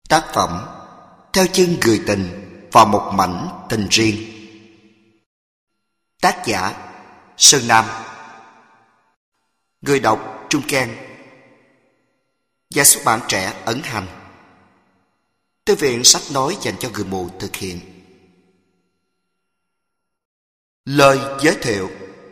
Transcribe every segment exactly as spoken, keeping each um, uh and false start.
Tác phẩm Theo chân người tình và một mảnh tình riêng. Tác giả Sơn Nam. Người đọc Trung Can. Nhà xuất bản Trẻ Ấn Hành. Thư viện sách nói dành cho người mù thực hiện. Lời giới thiệu.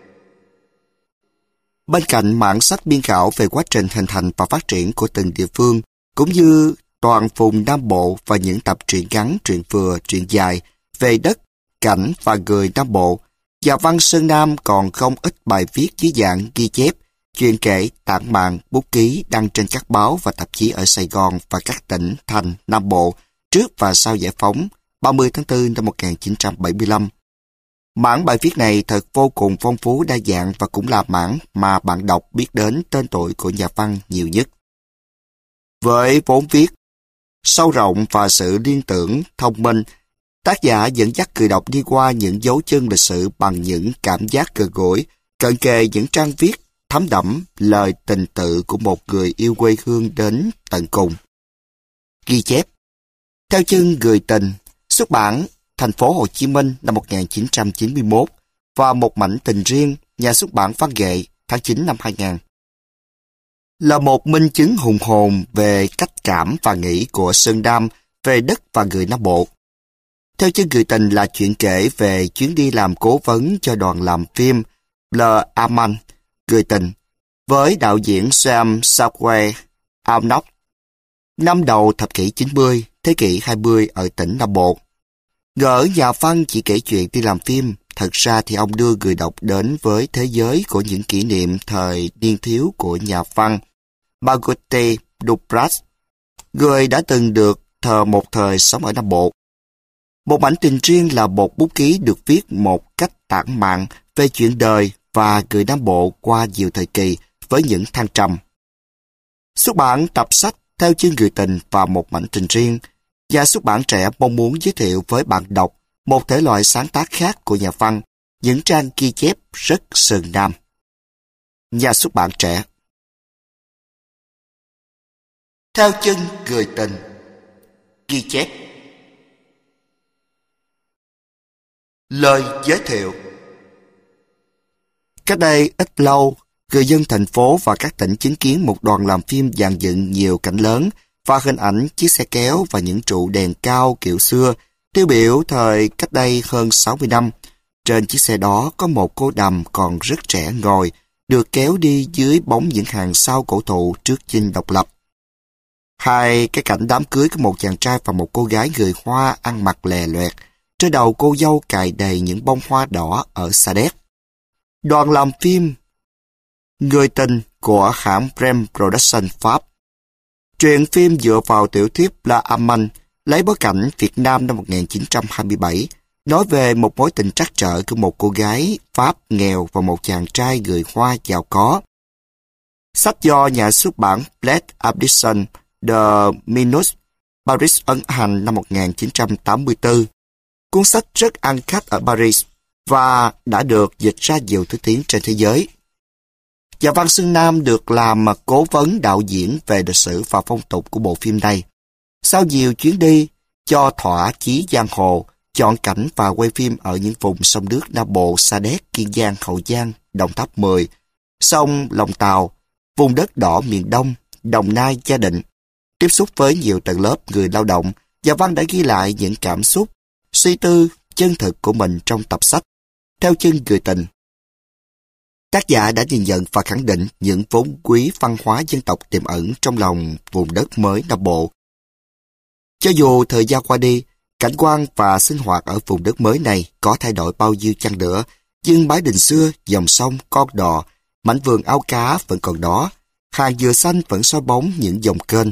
Bên cạnh mảng sách biên khảo về quá trình hình thành và phát triển của từng địa phương, cũng như toàn vùng Nam Bộ và những tập truyện ngắn, truyện vừa, truyện dài về đất, cảnh và người Nam Bộ, nhà văn Sơn Nam còn không ít bài viết dưới dạng ghi chép, chuyện kể, tản mạn, bút ký đăng trên các báo và tạp chí ở Sài Gòn và các tỉnh, thành Nam Bộ trước và sau giải phóng ba mươi tháng tư năm một nghìn chín trăm bảy mươi lăm. Mảng bài viết này thật vô cùng phong phú đa dạng và cũng là mảng mà bạn đọc biết đến tên tuổi của nhà văn nhiều nhất. Với vốn viết sâu rộng và sự liên tưởng thông minh, tác giả dẫn dắt người đọc đi qua những dấu chân lịch sử bằng những cảm giác gần gũi, cận kề những trang viết thấm đẫm lời tình tự của một người yêu quê hương đến tận cùng. Ghi chép Theo chân người tình, xuất bản Thành phố Hồ Chí Minh năm một nghìn chín trăm chín mươi mốt và Một mảnh tình riêng, nhà xuất bản Văn Nghệ, tháng chín năm hai nghìn. Là một minh chứng hùng hồn về cách cảm và nghĩ của Sơn Nam về đất và người Nam Bộ. Theo chân người tình là chuyện kể về chuyến đi làm cố vấn cho đoàn làm phim Le Amant, người tình, với đạo diễn Sam Sakwe Arnold, năm đầu thập kỷ chín mươi, thế kỷ hai mươi ở tỉnh Nam Bộ. Ngỡ nhà văn chỉ kể chuyện đi làm phim, thật ra thì ông đưa người đọc đến với thế giới của những kỷ niệm thời niên thiếu của nhà văn Marguerite Duras, người đã từng được thờ một thời sống ở Nam Bộ. Một mảnh tình riêng là một bút ký được viết một cách tản mạn về chuyện đời và người Nam Bộ qua nhiều thời kỳ với những thăng trầm. Xuất bản tập sách Theo chân người tình và Một mảnh tình riêng, nhà xuất bản Trẻ mong muốn giới thiệu với bạn đọc một thể loại sáng tác khác của nhà văn, những trang ghi chép rất Sơn Nam. Nhà xuất bản Trẻ. Theo chân người tình. Ghi chép. Lời giới thiệu. Cách đây ít lâu, người dân thành phố và các tỉnh chứng kiến một đoàn làm phim dàn dựng nhiều cảnh lớn và hình ảnh chiếc xe kéo và những trụ đèn cao kiểu xưa, tiêu biểu thời cách đây hơn sáu mươi năm. Trên chiếc xe đó có một cô đầm còn rất trẻ ngồi, được kéo đi dưới bóng những hàng sao cổ thụ trước dinh độc lập. Hai cái cảnh đám cưới của một chàng trai và một cô gái người Hoa ăn mặc lè loẹt, trên đầu cô dâu cài đầy những bông hoa đỏ ở Sa Đéc. Đoàn làm phim Người tình của hãng Prem Production Pháp. Truyện phim dựa vào tiểu thuyết Le Amant, lấy bối cảnh Việt Nam năm một nghìn chín trăm hai mươi bảy, nói về một mối tình trắc trở của một cô gái Pháp nghèo và một chàng trai người Hoa giàu có. Sách do nhà xuất bản Black Edition de Minus, Paris ấn hành năm một nghìn chín trăm tám mươi tư. Cuốn sách rất ăn khách ở Paris và đã được dịch ra nhiều thứ tiếng trên thế giới. Nhà văn Sơn Nam được làm cố vấn đạo diễn về lịch sử và phong tục của bộ phim này. Sau nhiều chuyến đi, cho thỏa chí giang hồ, chọn cảnh và quay phim ở những vùng sông nước Nam Bộ, Sa Đéc, Kiên Giang, Hậu Giang, Đồng Tháp mười, sông Lòng Tàu, vùng đất đỏ miền Đông, Đồng Nai, Gia Định. Tiếp xúc với nhiều tầng lớp người lao động, nhà văn đã ghi lại những cảm xúc, suy tư, chân thực của mình trong tập sách Theo chân người tình. Tác giả đã nhìn nhận và khẳng định những vốn quý văn hóa dân tộc tiềm ẩn trong lòng vùng đất mới Nam Bộ. Cho dù thời gian qua đi, cảnh quan và sinh hoạt ở vùng đất mới này có thay đổi bao nhiêu chăng nữa, nhưng mái đình xưa, dòng sông, con đò, mảnh vườn ao cá vẫn còn đó, hàng dừa xanh vẫn soi bóng những dòng kênh.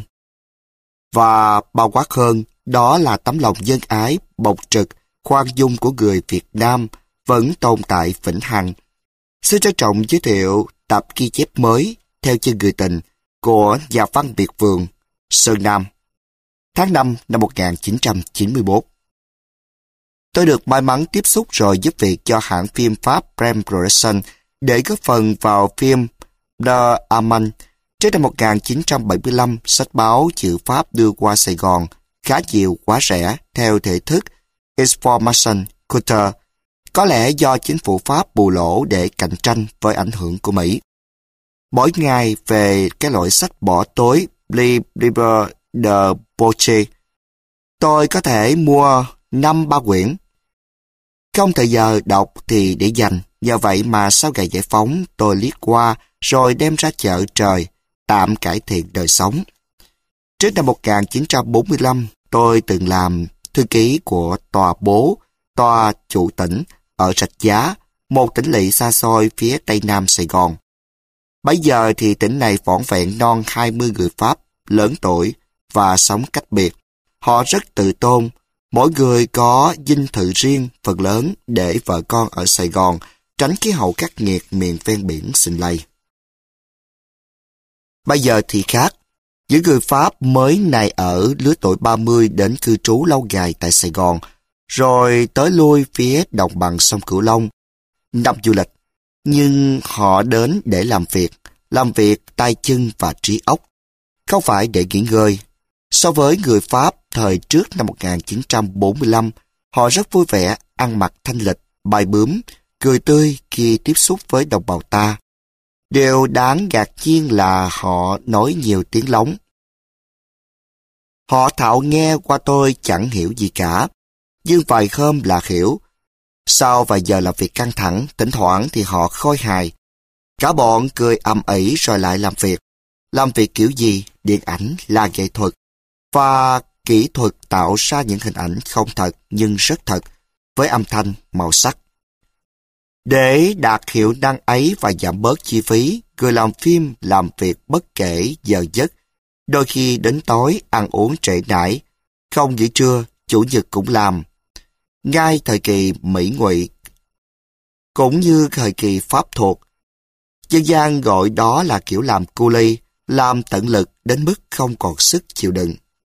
Và bao quát hơn, đó là tấm lòng nhân ái, bộc trực, khoan dung của người Việt Nam vẫn tồn tại vĩnh hằng. Xin trân trọng giới thiệu tập ghi chép mới Theo chân người tình của nhà văn Việt Vườn, Sơn Nam, tháng năm năm một nghìn chín trăm chín mươi mốt. Tôi được may mắn tiếp xúc rồi giúp việc cho hãng phim Pháp Prem Production để góp phần vào phim Le Amant. Trước năm một nghìn chín trăm bảy mươi lăm, sách báo chữ Pháp đưa qua Sài Gòn khá nhiều quá rẻ theo thể thức Information Culture, có lẽ do chính phủ Pháp bù lỗ để cạnh tranh với ảnh hưởng của Mỹ. Mỗi ngày về cái loại sách bỏ tối Libre de Poche, tôi có thể mua năm ba quyển. Không thời giờ đọc thì để dành, nhờ vậy mà sau ngày giải phóng tôi liếc qua rồi đem ra chợ trời, tạm cải thiện đời sống. Trước năm một nghìn chín trăm bốn mươi lăm, tôi từng làm thư ký của tòa bố, tòa chủ tỉnh ở Rạch Giá, một tỉnh lỵ xa xôi phía tây nam Sài Gòn. Bấy giờ thì tỉnh này vỏn vẹn non hai mươi người Pháp, lớn tuổi và sống cách biệt. Họ rất tự tôn, mỗi người có dinh thự riêng, phần lớn để vợ con ở Sài Gòn, tránh khí hậu khắc nghiệt miền ven biển xình lầy. Bây giờ thì khác, những người Pháp mới này ở lứa tuổi ba mươi đến cư trú lâu ngày tại Sài Gòn, rồi tới lui phía đồng bằng sông Cửu Long, năm du lịch. Nhưng họ đến để làm việc, làm việc tay chân và trí óc, không phải để nghỉ ngơi. So với người Pháp thời trước năm một nghìn chín trăm bốn mươi lăm, họ rất vui vẻ, ăn mặc thanh lịch, bài bướm, cười tươi khi tiếp xúc với đồng bào ta. Điều đáng ngạc nhiên là họ nói nhiều tiếng lóng. Họ thạo nghe qua tôi chẳng hiểu gì cả, nhưng vài hôm là hiểu. Sau vài giờ làm việc căng thẳng, thỉnh thoảng thì họ khôi hài. Cả bọn cười ầm ĩ rồi lại làm việc. Làm việc kiểu gì? Điện ảnh là nghệ thuật. Và kỹ thuật tạo ra những hình ảnh không thật nhưng rất thật, với âm thanh, màu sắc. Để đạt hiệu năng ấy và giảm bớt chi phí, người làm phim làm việc bất kể giờ giấc. Đôi khi đến tối ăn uống trễ nải, không nghỉ trưa, chủ nhật cũng làm. Ngay thời kỳ Mỹ Ngụy, cũng như thời kỳ Pháp thuộc, dân gian gọi đó là kiểu làm cu ly, làm tận lực đến mức không còn sức chịu đựng.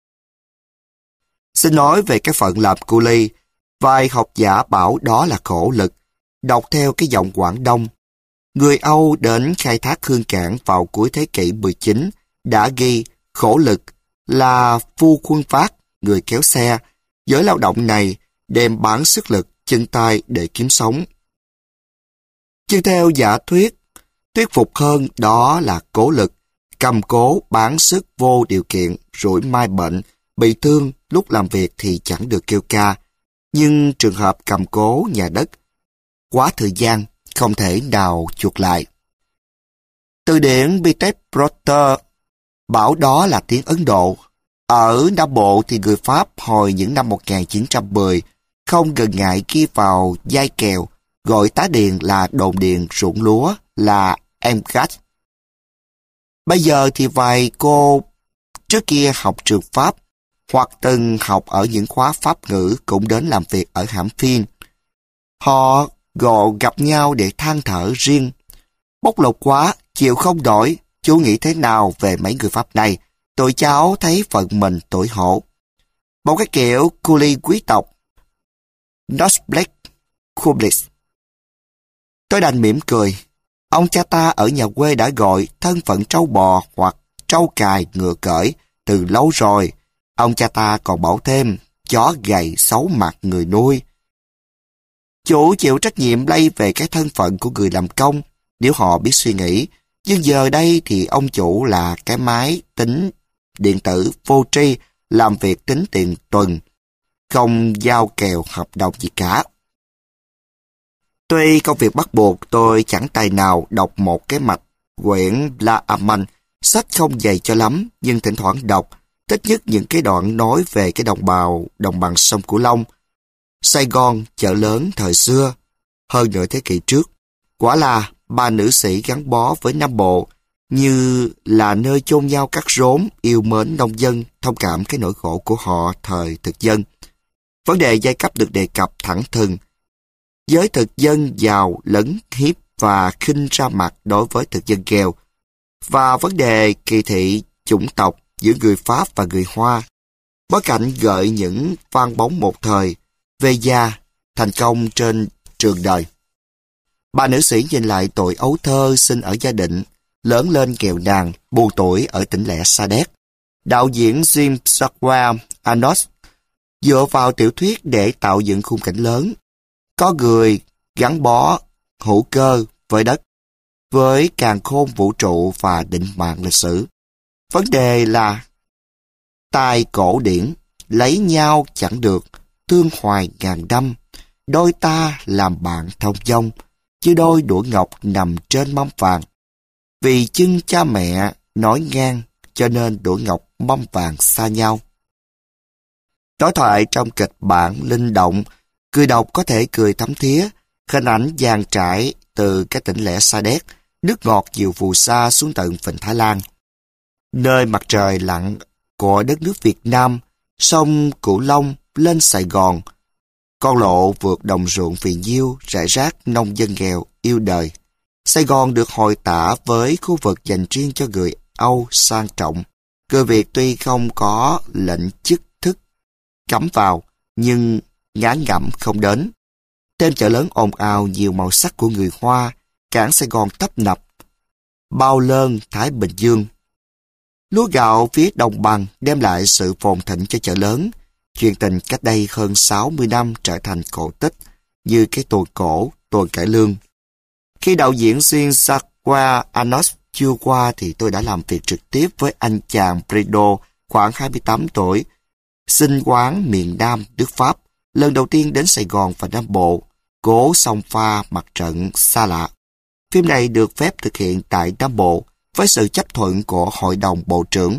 Xin nói về cái phận làm cu ly, vài học giả bảo đó là khổ lực, đọc theo cái giọng Quảng Đông. Người Âu đến khai thác Hương Cảng vào cuối thế kỷ mười chín đã ghi khổ lực là phu khuân vác, người kéo xe. Giới lao động này đem bán sức lực, chân tay để kiếm sống. Nhưng theo giả thuyết, thuyết phục hơn đó là cố lực, cầm cố bán sức vô điều kiện, rủi mai bệnh, bị thương, lúc làm việc thì chẳng được kêu ca. Nhưng trường hợp cầm cố nhà đất, quá thời gian, không thể nào chuộc lại. Từ điển Peter Brotter bảo đó là tiếng Ấn Độ. Ở Nam Bộ thì người Pháp hồi những năm một nghìn chín trăm mười không ngần ngại ghi vào giai kèo, gọi tá điền là đồn điền, ruộng lúa là emgat. Bây giờ thì vài cô trước kia học trường Pháp hoặc từng học ở những khóa Pháp ngữ cũng đến làm việc ở hãm phim. Họ gò gặp nhau để than thở riêng. Bốc lột quá, chịu không nổi, chú nghĩ thế nào về mấy người Pháp này? Tụi cháu thấy phận mình tủi hổ. Một cái kiểu cu ly quý tộc. Nosblek Kublis. Tôi đành mỉm cười. Ông cha ta ở nhà quê đã gọi thân phận trâu bò hoặc trâu cài ngựa cởi từ lâu rồi. Ông cha ta còn bảo thêm chó gầy xấu mặt người nuôi. Chủ chịu trách nhiệm lây về cái thân phận của người làm công nếu họ biết suy nghĩ. Nhưng giờ đây thì ông chủ là cái máy tính điện tử vô tri, làm việc tính tiền tuần, không giao kèo hợp đồng gì cả. Tuy công việc bắt buộc, tôi chẳng tài nào đọc một cái mạch quyển La Aman, sách không dày cho lắm, nhưng thỉnh thoảng đọc, thích nhất những cái đoạn nói về cái đồng bào đồng bằng sông Cửu Long, Sài Gòn, chợ lớn thời xưa, hơn nửa thế kỷ trước. Quả là ba nữ sĩ gắn bó với Nam Bộ, như là nơi chôn nhau cắt rốn, yêu mến nông dân, thông cảm cái nỗi khổ của họ thời thực dân. Vấn đề giai cấp được đề cập thẳng thừng. Giới thực dân giàu lấn hiếp và khinh ra mặt đối với thực dân nghèo. Và vấn đề kỳ thị chủng tộc giữa người Pháp và người Hoa. Bối cảnh gợi những vang bóng một thời về già, thành công trên trường đời. Bà nữ sĩ nhìn lại tội ấu thơ sinh ở gia đình, lớn lên nghèo nàn, buồn tuổi ở tỉnh lẻ Sa Đéc. Đạo diễn Jean-Jacques Annos dựa vào tiểu thuyết để tạo dựng khung cảnh lớn, có người gắn bó hữu cơ với đất, với càn khôn vũ trụ và định mạng lịch sử. Vấn đề là tài cổ điển, lấy nhau chẳng được, tương hoài ngàn năm, đôi ta làm bạn thông dong, chứ đôi đũa ngọc nằm trên mâm vàng. Vì chưng cha mẹ nói ngang, cho nên đũa ngọc mâm vàng xa nhau. Đối thoại trong kịch bản linh động, cười đọc có thể cười thấm thía, hình ảnh dàn trải từ cái tỉnh lẻ Sa Đéc, nước ngọt dịu phù sa xuống tận Vịnh Thái Lan. Nơi mặt trời lặn của đất nước Việt Nam, sông Cửu Long lên Sài Gòn, con lộ vượt đồng ruộng phì nhiêu, rải rác nông dân nghèo yêu đời. Sài Gòn được hội tả với khu vực dành riêng cho người Âu sang trọng. Người Việt tuy không có lệnh chức thức cấm vào, nhưng ngán ngẩm không đến. Tên chợ lớn ồn ào nhiều màu sắc của người Hoa, cảng Sài Gòn tấp nập, bao lơn Thái Bình Dương. Lúa gạo phía đồng bằng đem lại sự phồn thịnh cho chợ lớn. Chuyện tình cách đây hơn sáu mươi năm trở thành cổ tích, như cái tuồng cổ, tuồng cải lương. Khi đạo diễn Jean-Jacques Annos chưa qua thì tôi đã làm việc trực tiếp với anh chàng Prideaux, khoảng hai mươi tám tuổi, sinh quán miền Nam nước Pháp, lần đầu tiên đến Sài Gòn và Nam Bộ, cố xông pha mặt trận xa lạ. Phim này được phép thực hiện tại Nam Bộ với sự chấp thuận của Hội đồng Bộ trưởng.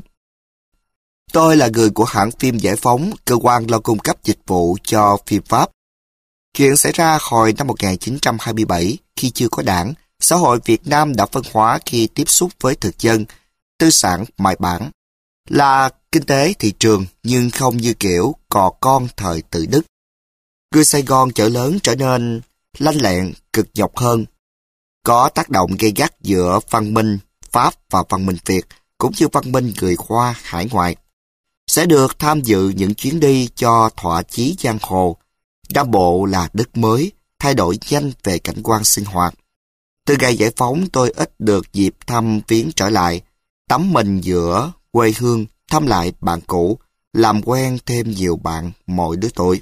Tôi là người của hãng phim Giải Phóng, cơ quan lo cung cấp dịch vụ cho phim Pháp. Chuyện xảy ra hồi năm một nghìn chín trăm hai mươi bảy, khi chưa có đảng, xã hội Việt Nam đã phân hóa khi tiếp xúc với thực dân, tư sản mại bản. Là kinh tế thị trường, nhưng không như kiểu cò con thời tự Đức. Người Sài Gòn chợ lớn trở nên lanh lẹn, cực nhọc hơn. Có tác động gay gắt giữa văn minh Pháp và văn minh Việt, cũng như văn minh người Hoa hải ngoại. Sẽ được tham dự những chuyến đi cho thỏa chí giang hồ. Nam Bộ là đất mới, thay đổi nhanh về cảnh quan sinh hoạt. Từ ngày giải phóng tôi ít được dịp thăm viếng trở lại, tắm mình giữa quê hương, thăm lại bạn cũ, làm quen thêm nhiều bạn mọi lứa tuổi.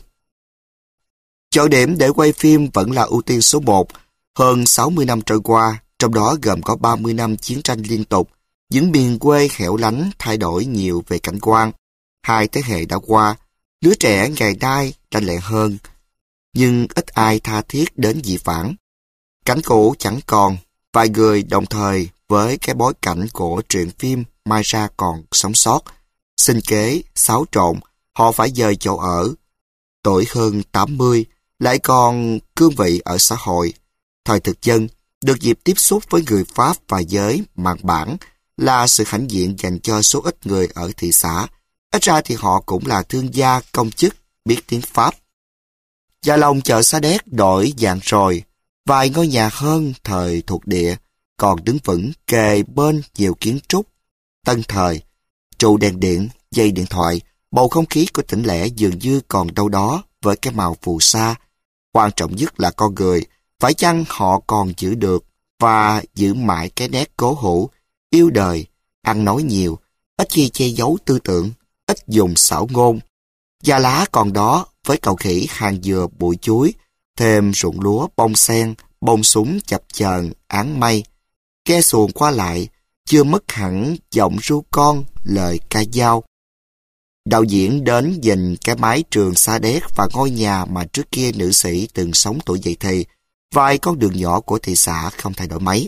Chỗ điểm để quay phim vẫn là ưu tiên số một. Hơn sáu mươi năm trôi qua, trong đó gồm có ba mươi năm chiến tranh liên tục, những miền quê hẻo lánh thay đổi nhiều về cảnh quan. Hai thế hệ đã qua, lứa trẻ ngày nay lanh lẹ hơn, nhưng ít ai tha thiết đến dị vãng. Cảnh cũ chẳng còn, vài người đồng thời với cái bối cảnh của truyện phim mai ra còn sống sót. Sinh kế, xáo trộn, họ phải dời chỗ ở. Tuổi hơn tám mươi, lại còn cương vị ở xã hội. Thời thực dân, được dịp tiếp xúc với người Pháp và giới mạn bản là sự hãnh diện dành cho số ít người ở thị xã. Ít ra thì họ cũng là thương gia, công chức, biết tiếng Pháp. Gia Long chợ Sa Đéc đổi dạng rồi, vài ngôi nhà hơn thời thuộc địa, còn đứng vững kề bên nhiều kiến trúc. Tân thời, trụ đèn điện, dây điện thoại, bầu không khí của tỉnh lẻ dường như còn đâu đó với cái màu phù sa. Quan trọng nhất là con người, phải chăng họ còn giữ được và giữ mãi cái nét cố hữu, yêu đời, ăn nói nhiều, ít khi che giấu tư tưởng, ít dùng xảo ngôn. Da lá còn đó với cầu khỉ hàng dừa bụi chuối, thêm ruộng lúa bông sen, bông súng chập chờn áng mây. Ghe xuồng qua lại, chưa mất hẳn giọng ru con, lời ca dao. Đạo diễn đến nhìn cái mái trường Sa Đéc và ngôi nhà mà trước kia nữ sĩ từng sống tuổi dậy thì, vài con đường nhỏ của thị xã không thay đổi mấy.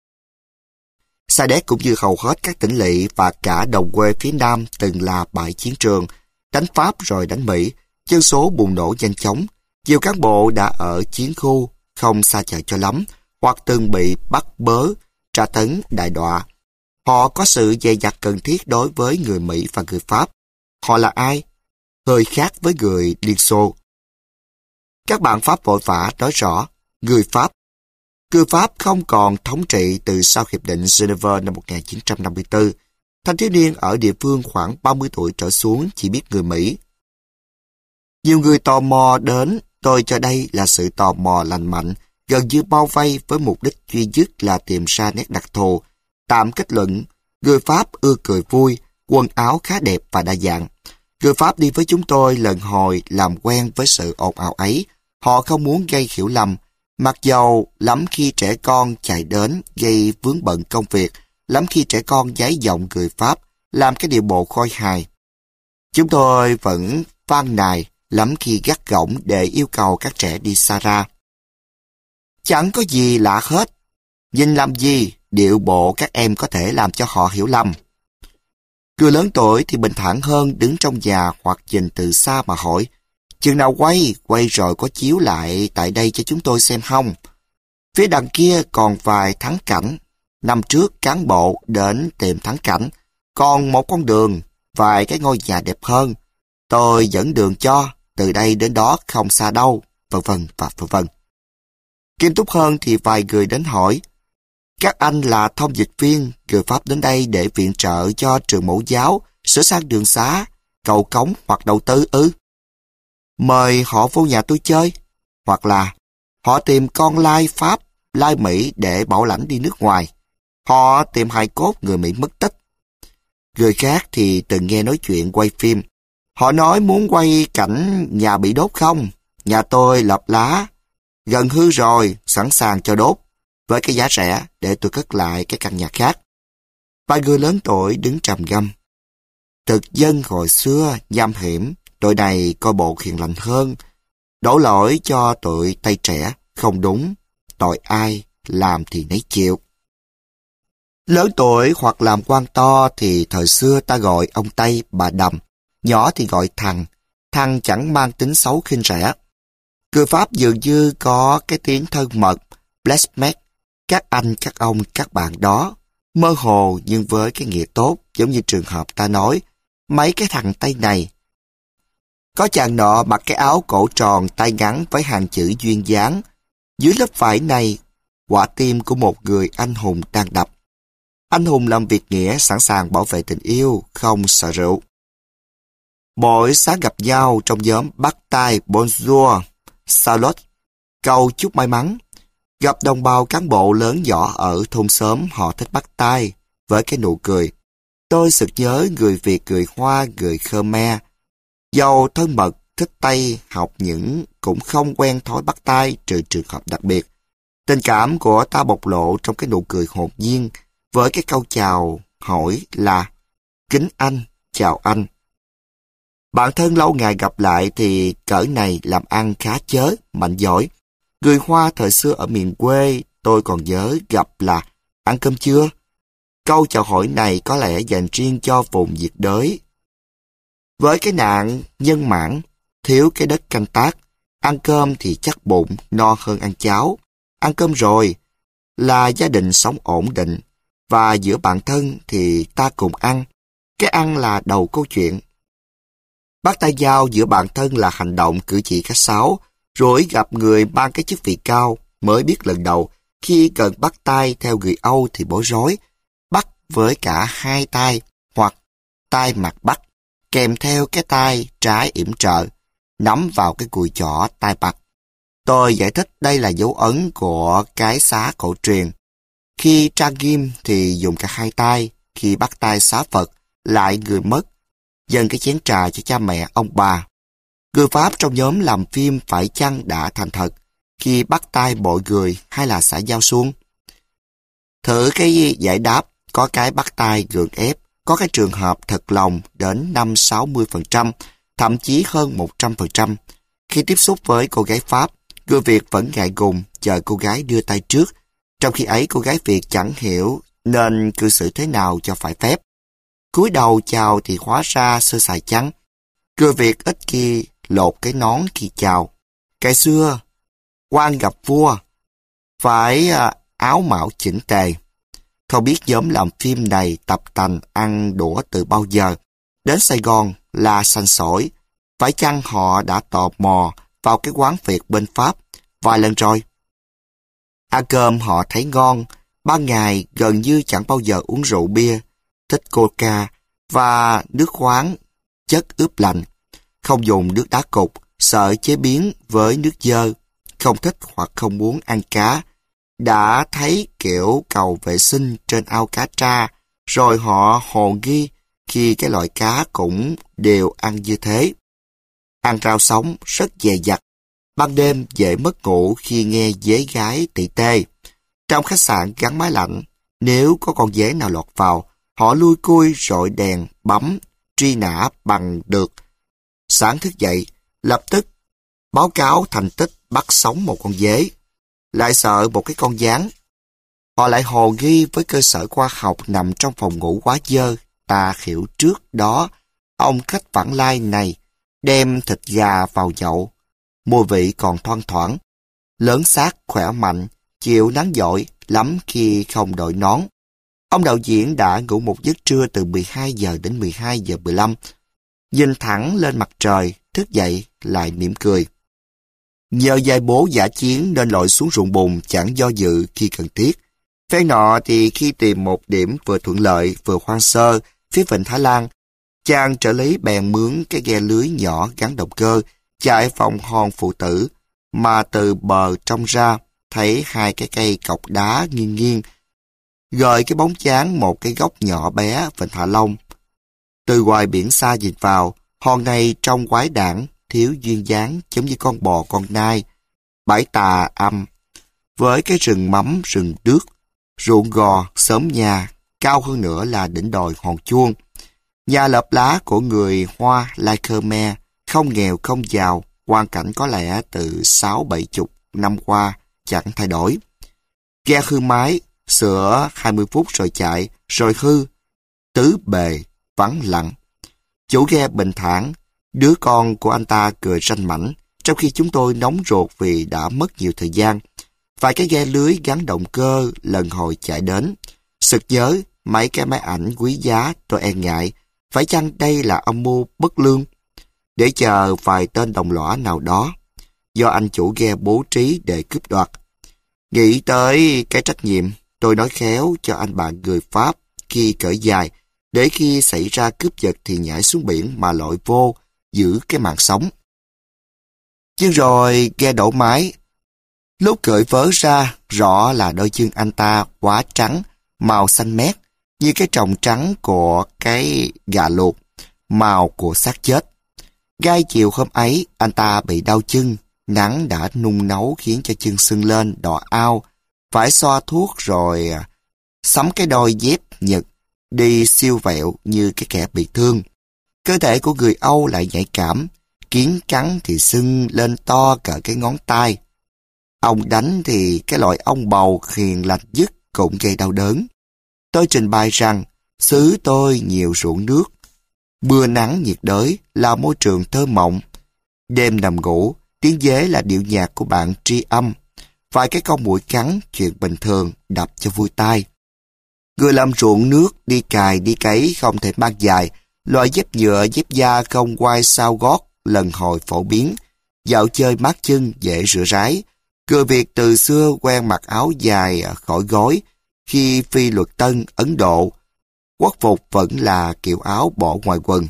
Sa Đéc cũng như hầu hết các tỉnh lỵ và cả đồng quê phía Nam từng là bãi chiến trường, đánh Pháp rồi đánh Mỹ, dân số bùng nổ nhanh chóng. Nhiều cán bộ đã ở chiến khu, không xa chợ cho lắm, hoặc từng bị bắt bớ, tra tấn, đại đọa. Họ có sự dè dặt cần thiết đối với người Mỹ và người Pháp. Họ là ai? Hơi khác với người Liên Xô. Các bạn Pháp vội vã nói rõ, người Pháp. Người Pháp không còn thống trị từ sau Hiệp định Geneva năm một nghìn chín trăm năm mươi tư. Thanh thiếu niên ở địa phương khoảng ba mươi tuổi trở xuống chỉ biết người Mỹ. Nhiều người tò mò đến, tôi cho đây là sự tò mò lành mạnh, gần như bao vây với mục đích duy nhất là tìm ra nét đặc thù. Tạm kết luận, người Pháp ưa cười vui, quần áo khá đẹp và đa dạng. Người Pháp đi với chúng tôi lần hồi làm quen với sự ồn ào ấy. Họ không muốn gây hiểu lầm, mặc dầu lắm khi trẻ con chạy đến gây vướng bận công việc, lắm khi trẻ con giái giọng người Pháp, làm cái điệu bộ khôi hài. Chúng tôi vẫn van nài, lắm khi gắt gỏng để yêu cầu các trẻ đi xa ra. Chẳng có gì lạ hết. Nhìn làm gì, điệu bộ các em có thể làm cho họ hiểu lầm. Người lớn tuổi thì bình thản hơn, đứng trong nhà hoặc nhìn từ xa mà hỏi, chừng nào quay, quay rồi có chiếu lại tại đây cho chúng tôi xem không? Phía đằng kia còn vài thắng cảnh. Năm trước cán bộ đến tìm thắng cảnh, còn một con đường, vài cái ngôi nhà đẹp hơn. Tôi dẫn đường cho, từ đây đến đó không xa đâu, vân vân và vân vân. Nghiêm túc hơn thì vài người đến hỏi, các anh là thông dịch viên, người Pháp đến đây để viện trợ cho trường mẫu giáo, sửa sang đường xá, cầu cống hoặc đầu tư ư? Mời họ vô nhà tôi chơi, hoặc là họ tìm con lai Pháp, lai Mỹ để bảo lãnh đi nước ngoài. Họ tìm hài cốt người Mỹ mất tích. Người khác thì từng nghe nói chuyện quay phim. Họ nói muốn quay cảnh nhà bị đốt không? Nhà tôi lợp lá, gần hư rồi, sẵn sàng cho đốt, với cái giá rẻ để tôi cất lại cái căn nhà khác. Vài người lớn tuổi đứng trầm ngâm. Thực dân hồi xưa nham hiểm, tụi này coi bộ hiền lành hơn. Đổ lỗi cho tụi tay trẻ, không đúng, tội ai, làm thì nấy chịu. Lớn tuổi hoặc làm quan to thì thời xưa ta gọi ông Tây, bà Đầm, nhỏ thì gọi thằng, thằng chẳng mang tính xấu khinh rẻ. Người Pháp dường như có cái tiếng thân mật, blessmet, các anh, các ông, các bạn đó, mơ hồ nhưng với cái nghĩa tốt, giống như trường hợp ta nói, mấy cái thằng Tây này. Có chàng nọ mặc cái áo cổ tròn tay ngắn với hàng chữ duyên dáng, dưới lớp vải này, quả tim của một người anh hùng đang đập. Anh hùng làm việc nghĩa, sẵn sàng bảo vệ tình yêu, không sợ rượu. Mỗi sáng gặp nhau trong nhóm bắt tay bonjour, salut, câu chúc may mắn. Gặp đồng bào cán bộ lớn nhỏ ở thôn xóm họ thích bắt tay với cái nụ cười. Tôi sực nhớ người Việt, người Hoa, người Khmer. Dầu thân mật, thích Tây, học những cũng không quen thói bắt tay trừ trường hợp đặc biệt. Tình cảm của ta bộc lộ trong cái nụ cười hồn nhiên với cái câu chào hỏi là kính anh, chào anh. Bạn thân lâu ngày gặp lại thì cỡ này làm ăn khá chớ, mạnh giỏi. Người Hoa thời xưa ở miền quê tôi còn nhớ gặp là ăn cơm chưa? Câu chào hỏi này có lẽ dành riêng cho vùng nhiệt đới. Với cái nạn nhân mãn, thiếu cái đất canh tác, ăn cơm thì chắc bụng, no hơn ăn cháo. Ăn cơm rồi là gia đình sống ổn định, và giữa bạn thân thì ta cùng ăn. Cái ăn là đầu câu chuyện. Bắt tay giao giữa bạn thân là hành động cử chỉ khách sáo, rồi gặp người mang cái chức vị cao mới biết lần đầu, khi cần bắt tay theo người Âu thì bối rối, bắt với cả hai tay hoặc tay mặt bắt, kèm theo cái tay trái yểm trợ, nắm vào cái cùi chỏ tay bặt. Tôi giải thích đây là dấu ấn của cái xá cổ truyền. Khi trang nghiêm thì dùng cả hai tay, khi bắt tay xá Phật lại người mất, dâng cái chén trà cho cha mẹ ông bà. Người Pháp trong nhóm làm phim phải chăng đã thành thật khi bắt tay mọi người hay là xã giao suông? Thử cái giải đáp, có cái bắt tay gượng ép, có cái trường hợp thật lòng đến năm sáu mươi phần trăm, thậm chí hơn một trăm phần trăm. Khi tiếp xúc với cô gái Pháp, người Việt vẫn ngại ngùng chờ cô gái đưa tay trước, trong khi ấy cô gái Việt chẳng hiểu nên cư xử thế nào cho phải phép. Cúi đầu chào thì hóa ra sơ sài chăng. Người Việt ít khi lột cái nón khi chào. Cái xưa, quan gặp vua, phải áo mạo chỉnh tề. Không biết nhóm làm phim này tập tành ăn đũa từ bao giờ. Đến Sài Gòn là sành sỏi. Phải chăng họ đã tò mò vào cái quán Việt bên Pháp vài lần rồi? Ăn cơm họ thấy ngon, ban ngày gần như chẳng bao giờ uống rượu bia, thích coca và nước khoáng, chất ướp lạnh. Không dùng nước đá cục, sợ chế biến với nước dơ, không thích hoặc không muốn ăn cá. Đã thấy kiểu cầu vệ sinh trên ao cá tra, rồi họ hồ nghi khi cái loại cá cũng đều ăn như thế. Ăn rau sống rất dè dặt, ban đêm dễ mất ngủ khi nghe dế gái tỉ tê. Trong khách sạn gắn máy lạnh, nếu có con dế nào lọt vào, họ lui cui rọi đèn, bấm, truy nã bằng được. Sáng thức dậy, lập tức báo cáo thành tích bắt sống một con dế. Lại sợ một cái con gián. Họ lại hồ ghi với cơ sở khoa học nằm trong phòng ngủ quá dơ. Ta hiểu trước đó, ông khách vãng lai này đem thịt gà vào nhậu. Mùi vị còn thoang thoảng. Lớn xác, khỏe mạnh, chịu nắng dội lắm khi không đội nón. Ông đạo diễn đã ngủ một giấc trưa từ mười hai giờ đến mười hai giờ mười lăm. Nhìn thẳng lên mặt trời, thức dậy lại mỉm cười. Nhờ giai bố giả chiến nên lội xuống ruộng bùn chẳng do dự khi cần thiết. Phen nọ thì khi tìm một điểm vừa thuận lợi vừa hoang sơ phía vịnh Thái Lan, chàng trợ lý bèn mướn cái ghe lưới nhỏ gắn động cơ chạy vòng hòn phụ tử, mà từ bờ trông ra thấy hai cái cây cọc đá nghiêng nghiêng, gợi cái bóng dáng một cái góc nhỏ bé vịnh Hạ Long. Từ ngoài biển xa nhìn vào, hòn này trông quái đản, thiếu duyên dáng giống như con bò con nai, bãi tà âm, với cái rừng mắm, rừng đước, ruộng gò, xóm nhà, cao hơn nữa là đỉnh đồi Hòn Chuông. Nhà lợp lá của người Hoa Lai Khmer, không nghèo không giàu, hoàn cảnh có lẽ từ sáu bảy chục năm qua chẳng thay đổi. Ghe hư máy, sửa hai mươi phút rồi chạy, rồi hư, tứ bề, vắng lặng. Chủ ghe bình thản, đứa con của anh ta cười ranh mãnh, trong khi chúng tôi nóng ruột vì đã mất nhiều thời gian. Vài cái ghe lưới gắn động cơ lần hồi chạy đến. Sực nhớ mấy cái máy ảnh quý giá, tôi e ngại, phải chăng đây là âm mưu bất lương? Để chờ vài tên đồng lõa nào đó, do anh chủ ghe bố trí để cướp đoạt. Nghĩ tới cái trách nhiệm, tôi nói khéo cho anh bạn người Pháp khi cởi dài, để khi xảy ra cướp giật thì nhảy xuống biển mà lội vô, giữ cái mạng sống. Nhưng rồi ghe đổ máy. Lúc cởi vớ ra, rõ là đôi chân anh ta quá trắng, màu xanh mét, như cái tròng trắng của cái gà luộc, màu của xác chết. Gai chiều hôm ấy, anh ta bị đau chân, nắng đã nung nấu khiến cho chân sưng lên, đỏ ao, phải xoa thuốc rồi sắm cái đôi dép Nhật, đi siêu vẹo như cái kẻ bị thương. Cơ thể của người Âu lại nhạy cảm, kiến cắn thì sưng lên to cỡ cái ngón tay. Ông đánh thì cái loại ong bầu hiền lành nhất cũng gây đau đớn. Tôi trình bày rằng, xứ tôi nhiều ruộng nước, mưa nắng nhiệt đới là môi trường thơ mộng. Đêm nằm ngủ, tiếng dế là điệu nhạc của bạn tri âm. Vài cái con muỗi cắn, chuyện bình thường, đập cho vui tai. Người làm ruộng nước, đi cài, đi cấy không thể mang dài. Loại dép nhựa, dép da không quai sao gót, lần hồi phổ biến. Dạo chơi mát chân, dễ rửa ráy. Người Việt từ xưa quen mặc áo dài khỏi gối. Khi phi luật Tân, Ấn Độ, quốc phục vẫn là kiểu áo bỏ ngoài quần.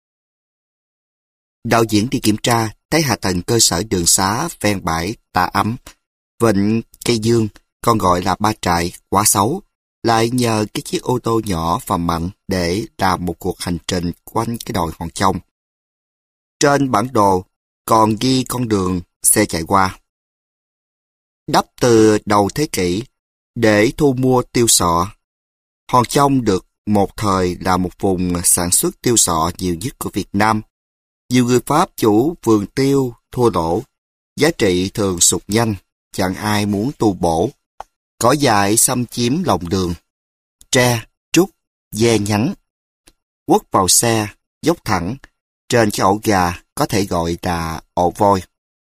Đạo diễn đi kiểm tra, thấy hạ tầng cơ sở đường xá ven bãi Tà Ấm, vịnh Cây Dương, còn gọi là Ba Trại, quá xấu. Lại nhờ cái chiếc ô tô nhỏ và mạnh để làm một cuộc hành trình quanh cái đồi Hòn Chông. Trên bản đồ còn ghi con đường xe chạy qua. Đắp từ đầu thế kỷ để thu mua tiêu sọ. Hòn Chông được một thời là một vùng sản xuất tiêu sọ nhiều nhất của Việt Nam. Nhiều người Pháp chủ vườn tiêu thua lỗ, giá trị thường sụt nhanh, chẳng ai muốn tu bổ. Cỏ dại xâm chiếm lòng đường, tre, trúc, ve nhánh. Quất vào xe, dốc thẳng, trên cái ổ gà có thể gọi là ổ voi.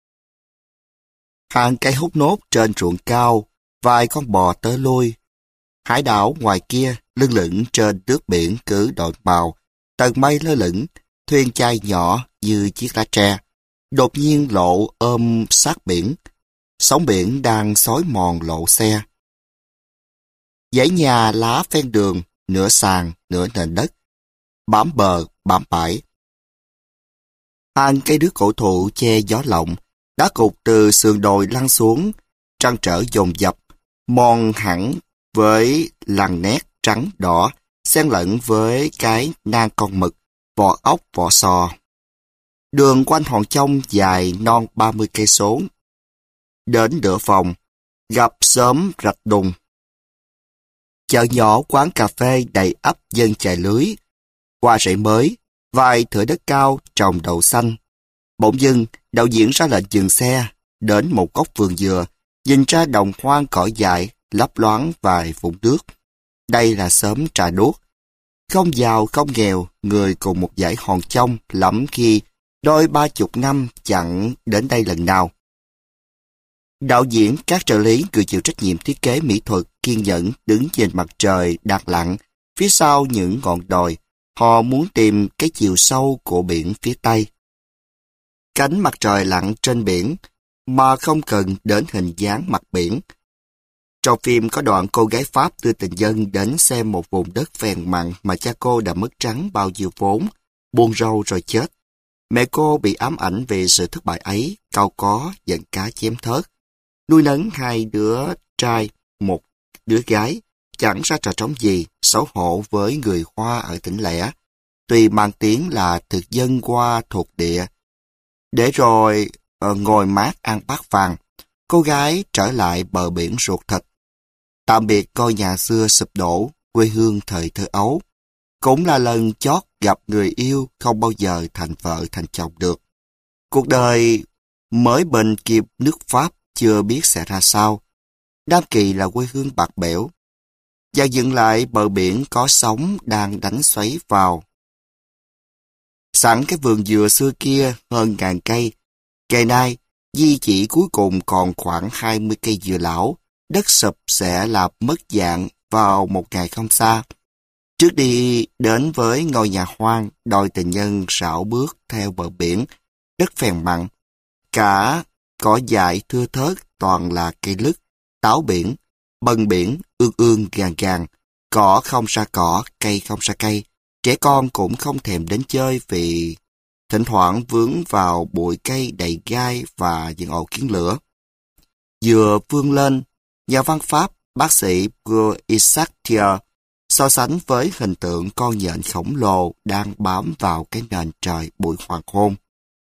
Hàng cây hút nốt trên ruộng cao, vài con bò tớ lui. Hải đảo ngoài kia, lưng lửng trên nước biển cứ đội màu, tầng mây lơ lửng, thuyền chai nhỏ như chiếc lá tre. Đột nhiên lộ ôm sát biển, sóng biển đang xói mòn lộ xe. Dãy nhà lá ven đường, nửa sàn, nửa nền đất, bám bờ, bám bãi. Hàng cây đước cổ thụ che gió lộng, đá cục từ sườn đồi lăn xuống, trăn trở dồn dập, mòn hẳn với lằn nét trắng đỏ, xen lẫn với cái nang con mực, vỏ ốc, vỏ sò. Đường quanh Hòn Trong dài non ba mươi cây số. Đến nửa vòng, gặp xóm Rạch Đùng. Chợ nhỏ, quán cà phê đầy ắp dân chài lưới, hoa rẫy mới, vài thửa đất cao trồng đậu xanh. Bỗng dưng, đạo diễn ra lệnh dừng xe, đến một góc vườn dừa, nhìn ra đồng hoang cỏ dại, lấp loáng vài vũng nước. Đây là xóm Trà Đuốc. Không giàu không nghèo, người cùng một dải Hòn Trong lắm khi đôi ba chục năm chẳng đến đây lần nào. Đạo diễn, các trợ lý, người chịu trách nhiệm thiết kế mỹ thuật kiên nhẫn đứng trên mặt trời đạt lặng phía sau những ngọn đồi. Họ muốn tìm cái chiều sâu của biển phía Tây. Cánh mặt trời lặn trên biển mà không cần đến hình dáng mặt biển. Trong phim có đoạn cô gái Pháp đưa tình dân đến xem một vùng đất phèn mặn mà cha cô đã mất trắng bao nhiêu vốn, buông râu rồi chết. Mẹ cô bị ám ảnh về sự thất bại ấy, cau có, giận cá chém thớt. Nuôi nấng hai đứa trai, một đứa gái, chẳng ra trò trống gì, xấu hổ với người Hoa ở tỉnh lẻ. Tuy mang tiếng là thực dân Hoa thuộc địa. Để rồi uh, ngồi mát ăn bát vàng, cô gái trở lại bờ biển ruột thịt. Tạm biệt ngôi nhà xưa sụp đổ, quê hương thời thơ ấu. Cũng là lần chót gặp người yêu không bao giờ thành vợ thành chồng được. Cuộc đời mới bên kia nước Pháp chưa biết sẽ ra sao. Nam Kỳ là quê hương bạc bẽo. Và dừng lại bờ biển có sóng đang đánh xoáy vào. Sẵn cái vườn dừa xưa kia hơn ngàn cây. Ngày nay, di chỉ cuối cùng còn khoảng hai mươi cây dừa lão. Đất sụp sẽ làm mất dạng vào một ngày không xa. Trước đi đến với ngôi nhà hoang, đôi tình nhân rảo bước theo bờ biển, đất phèn mặn. Cả cỏ dại thưa thớt toàn là cây lứt, táo biển, bần biển, ương ương gàn gàn, cỏ không ra cỏ, cây không ra cây. Trẻ con cũng không thèm đến chơi vì thỉnh thoảng vướng vào bụi cây đầy gai và những ổ kiến lửa. Vừa vươn lên, nhà văn Pháp, bác sĩ Paul Isaac Thier so sánh với hình tượng con nhện khổng lồ đang bám vào cái nền trời buổi hoàng hôn.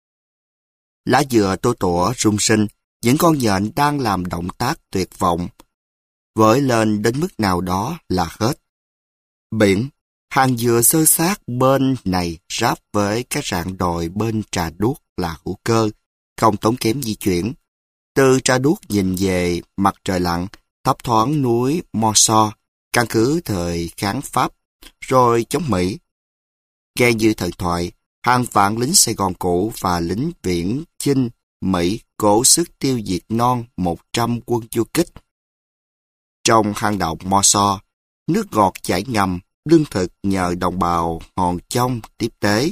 Lá dừa tua tủa rung sinh, những con nhện đang làm động tác tuyệt vọng. Với lên đến mức nào đó là hết. Biển, hàng dừa xơ xác bên này ráp với các rạn đồi bên Trà Đuốc là hữu cơ, không tốn kém di chuyển. Từ Trà Đuốc nhìn về mặt trời lặn, thấp thoáng núi Morso, căn cứ thời kháng Pháp, rồi chống Mỹ. Nghe như thần thoại, hàng vạn lính Sài Gòn cũ và lính viễn chinh Mỹ cố sức tiêu diệt non một trăm quân du kích. Trong hang động Morso, nước ngọt chảy ngầm, lương thực nhờ đồng bào Hòn Trong tiếp tế.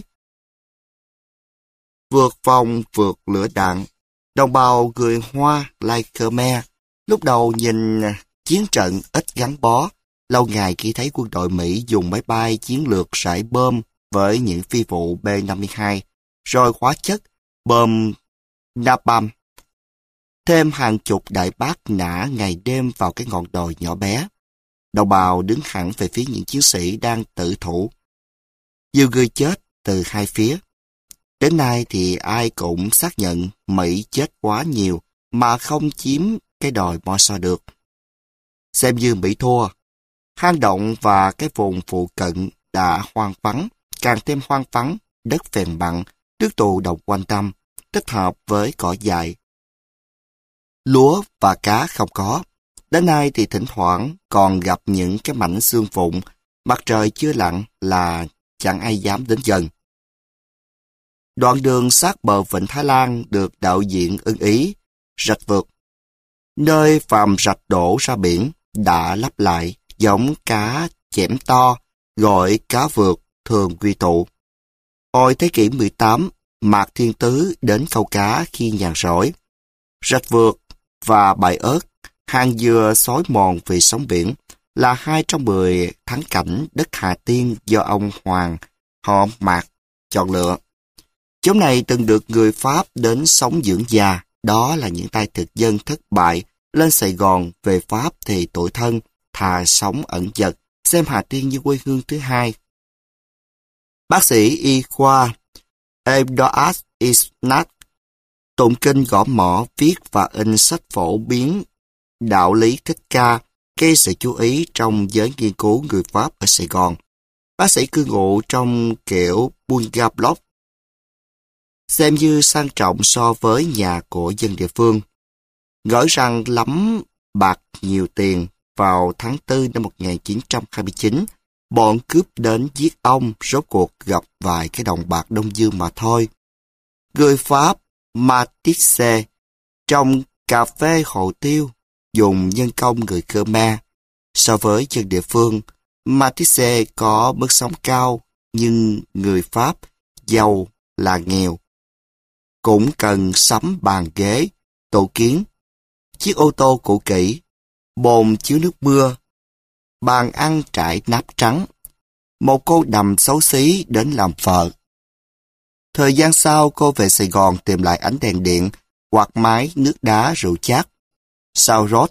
Vượt vòng vượt lửa đạn, đồng bào người Hoa Lai Khmer lúc đầu nhìn chiến trận ít gắn bó, lâu ngày khi thấy quân đội Mỹ dùng máy bay chiến lược rải bom với những phi vụ B năm mươi hai, rồi hóa chất, bom napalm. Thêm hàng chục đại bác nã ngày đêm vào cái ngọn đồi nhỏ bé. Đồng bào đứng hẳn về phía những chiến sĩ đang tự thủ. Nhiều người chết từ hai phía. Đến nay thì ai cũng xác nhận Mỹ chết quá nhiều mà không chiếm cái đồi Morso được. Xem như Mỹ thua. Hang động và cái vùng phụ cận đã hoang vắng, càng thêm hoang vắng, đất phèn mặn, nước tù đồng quanh tâm, tích hợp với cỏ dại. Lúa và cá không có. Đến nay thì thỉnh thoảng còn gặp những cái mảnh xương vụn, mặt trời chưa lặn là chẳng ai dám đến gần. Đoạn đường sát bờ vịnh Thái Lan được đạo diễn ưng ý, rạch vượt. Nơi phàm rạch đổ ra biển đã lắp lại giống cá chẽm to, gọi cá vượt thường quy tụ. Hồi thế kỷ mười tám, Mạc Thiên Tứ đến câu cá khi nhàn rỗi. Rạch vượt và bãi ớt, hang dừa xói mòn vì sóng biển là hai trong mười thắng cảnh đất Hà Tiên do ông Hoàng, họ Mạc, chọn lựa. Chốn này từng được người Pháp đến sống dưỡng già, đó là những tay thực dân thất bại, lên Sài Gòn về Pháp thì tủi thân, thà sống ẩn dật, xem Hà Tiên như quê hương thứ hai. Bác sĩ y khoa Eduard Ignat tụng kinh gõ mõ viết và in sách phổ biến đạo lý Thích Ca, gây sự chú ý trong giới nghiên cứu người Pháp ở Sài Gòn. Bác sĩ cư ngụ trong kiểu Bungalow, xem như sang trọng so với nhà của dân địa phương. Ngỡ rằng lắm bạc nhiều tiền, vào tháng tư năm một nghìn chín trăm hai mươi chín, bọn cướp đến giết ông, rốt cuộc gặp vài cái đồng bạc Đông Dương mà thôi. Người Pháp Matisse trong cà phê hồ tiêu dùng nhân công người Khmer. So với dân địa phương, Matisse có mức sống cao, nhưng người Pháp giàu là nghèo. Cũng cần sắm bàn ghế, tủ kiến, chiếc ô tô cũ kỹ, bồn chứa nước mưa, bàn ăn trải nắp trắng, một cô đầm xấu xí đến làm vợ. Thời gian sau cô về Sài Gòn tìm lại ánh đèn điện, quạt máy, nước đá, rượu chát. Sau rốt,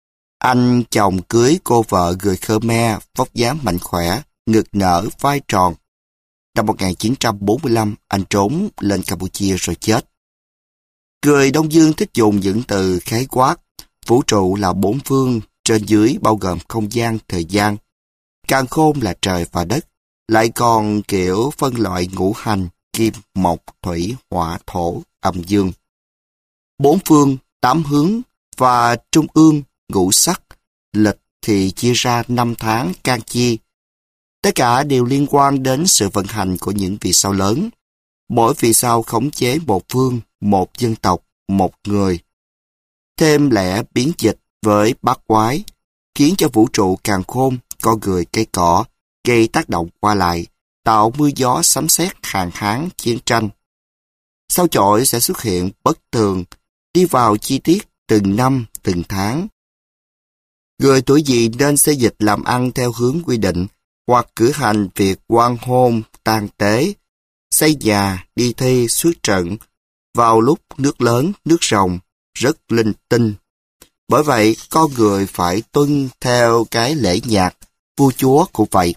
anh chồng cưới cô vợ người Khmer, vóc dáng mạnh khỏe, ngực nở, vai tròn. Năm một nghìn chín trăm bốn mươi lăm, anh trốn lên Campuchia rồi chết. Người Đông Dương thích dùng những từ khái quát. Vũ trụ là bốn phương, trên dưới bao gồm không gian, thời gian. Càn khôn là trời và đất, lại còn kiểu phân loại ngũ hành, kim, mộc, thủy, hỏa, thổ, âm dương. Bốn phương, tám hướng và trung ương, ngũ sắc, lịch thì chia ra năm tháng can chi. Tất cả đều liên quan đến sự vận hành của những vì sao lớn. Mỗi vì sao khống chế một phương, một dân tộc, một người. Thêm lẽ biến dịch với bát quái, khiến cho vũ trụ càn khôn, con người, cây cỏ, gây tác động qua lại, tạo mưa gió sấm sét, hạn hán, chiến tranh. Sao chổi sẽ xuất hiện bất thường, đi vào chi tiết từng năm, từng tháng. Người tuổi gì nên xây dịch làm ăn theo hướng quy định, hoặc cử hành việc quan hôn, tang tế, xây nhà, đi thi, xuất trận, vào lúc nước lớn, nước ròng, rất linh tinh. Bởi vậy, con người phải tuân theo cái lễ nhạc, vua chúa cũng vậy.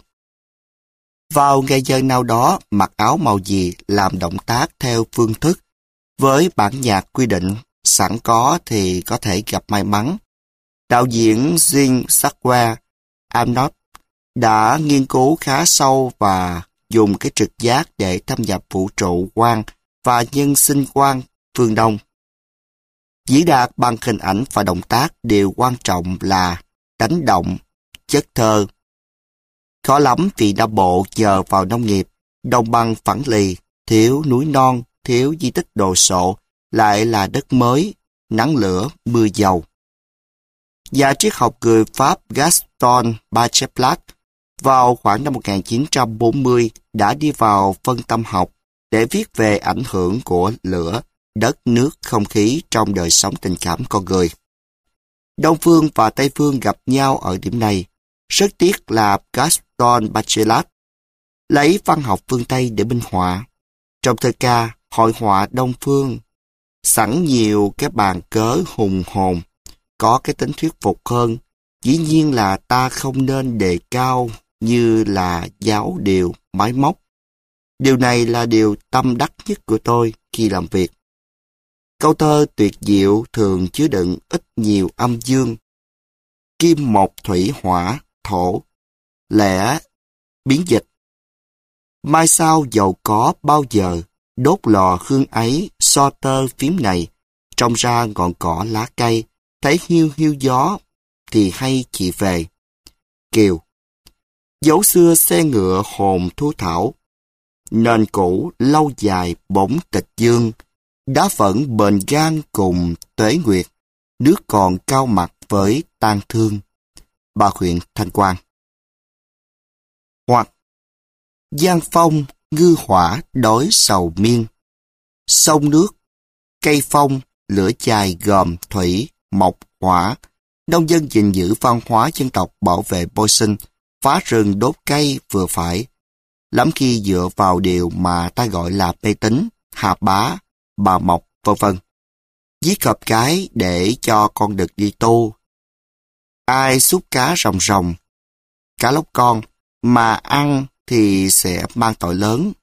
Vào ngày giờ nào đó, mặc áo màu gì, làm động tác theo phương thức, với bản nhạc quy định, sẵn có thì có thể gặp may mắn. Đạo diễn Jean Sacquet Amnot đã nghiên cứu khá sâu và dùng cái trực giác để thâm nhập vũ trụ quan và nhân sinh quan phương Đông. Diễn đạt bằng hình ảnh và động tác điều quan trọng là đánh động, chất thơ. Khó lắm vì Nam Bộ nhờ vào nông nghiệp, đồng bằng phẳng lì, thiếu núi non, thiếu di tích đồ sộ, lại là đất mới, nắng lửa, mưa dầu. Nhà triết học người Pháp Gaston Bachelard vào khoảng năm một nghìn chín trăm bốn mươi đã đi vào phân tâm học để viết về ảnh hưởng của lửa, đất, nước, không khí trong đời sống tình cảm con người. Đông phương và Tây phương gặp nhau ở điểm này. Rất tiếc là Gaston Bachelard lấy văn học phương Tây để minh họa. Trong thơ ca, hội họa Đông phương, sẵn nhiều cái bàn cớ hùng hồn, có cái tính thuyết phục hơn. Dĩ nhiên là ta không nên đề cao như là giáo điều, máy móc. Điều này là điều tâm đắc nhất của tôi khi làm việc. Câu thơ tuyệt diệu thường chứa đựng ít nhiều âm dương. Kim mộc thủy hỏa, thổ, lẽ, biến dịch. Mai sau giàu có bao giờ, đốt lò hương ấy, so tơ phím này, trông ra ngọn cỏ lá cây, thấy hiu hiu gió, thì hay chị về. Kiều. Dấu xưa xe ngựa hồn thu thảo, nền cũ lâu dài bỗng tịch dương, đá phẫn bền gan cùng tuế nguyệt, nước còn cao mặt với tang thương. Bà huyện Thanh Quang. Hoặc giang phong, ngư hỏa, đói sầu miên. Sông nước, cây phong, lửa chài gồm thủy, mộc, hỏa. Nông dân gìn giữ văn hóa dân tộc, bảo vệ bôi sinh, phá rừng đốt cây vừa phải. Lắm khi dựa vào điều mà ta gọi là mê tín, hạ bá, bà mộc, vân vân. Giết cọp cái để cho con đực đi tu. Ai xúc cá rồng rồng, cá lóc con, mà ăn thì sẽ mang tội lớn.